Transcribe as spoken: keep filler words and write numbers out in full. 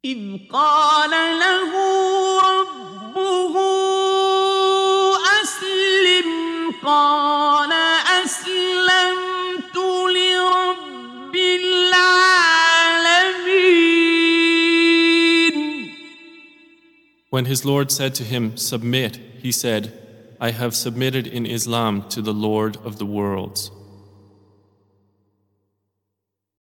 إذ قال له ربه أسلم قال أسلمت لرب العالمين. When his Lord said to him, "Submit," he said, "I have submitted in Islam to the Lord of the worlds."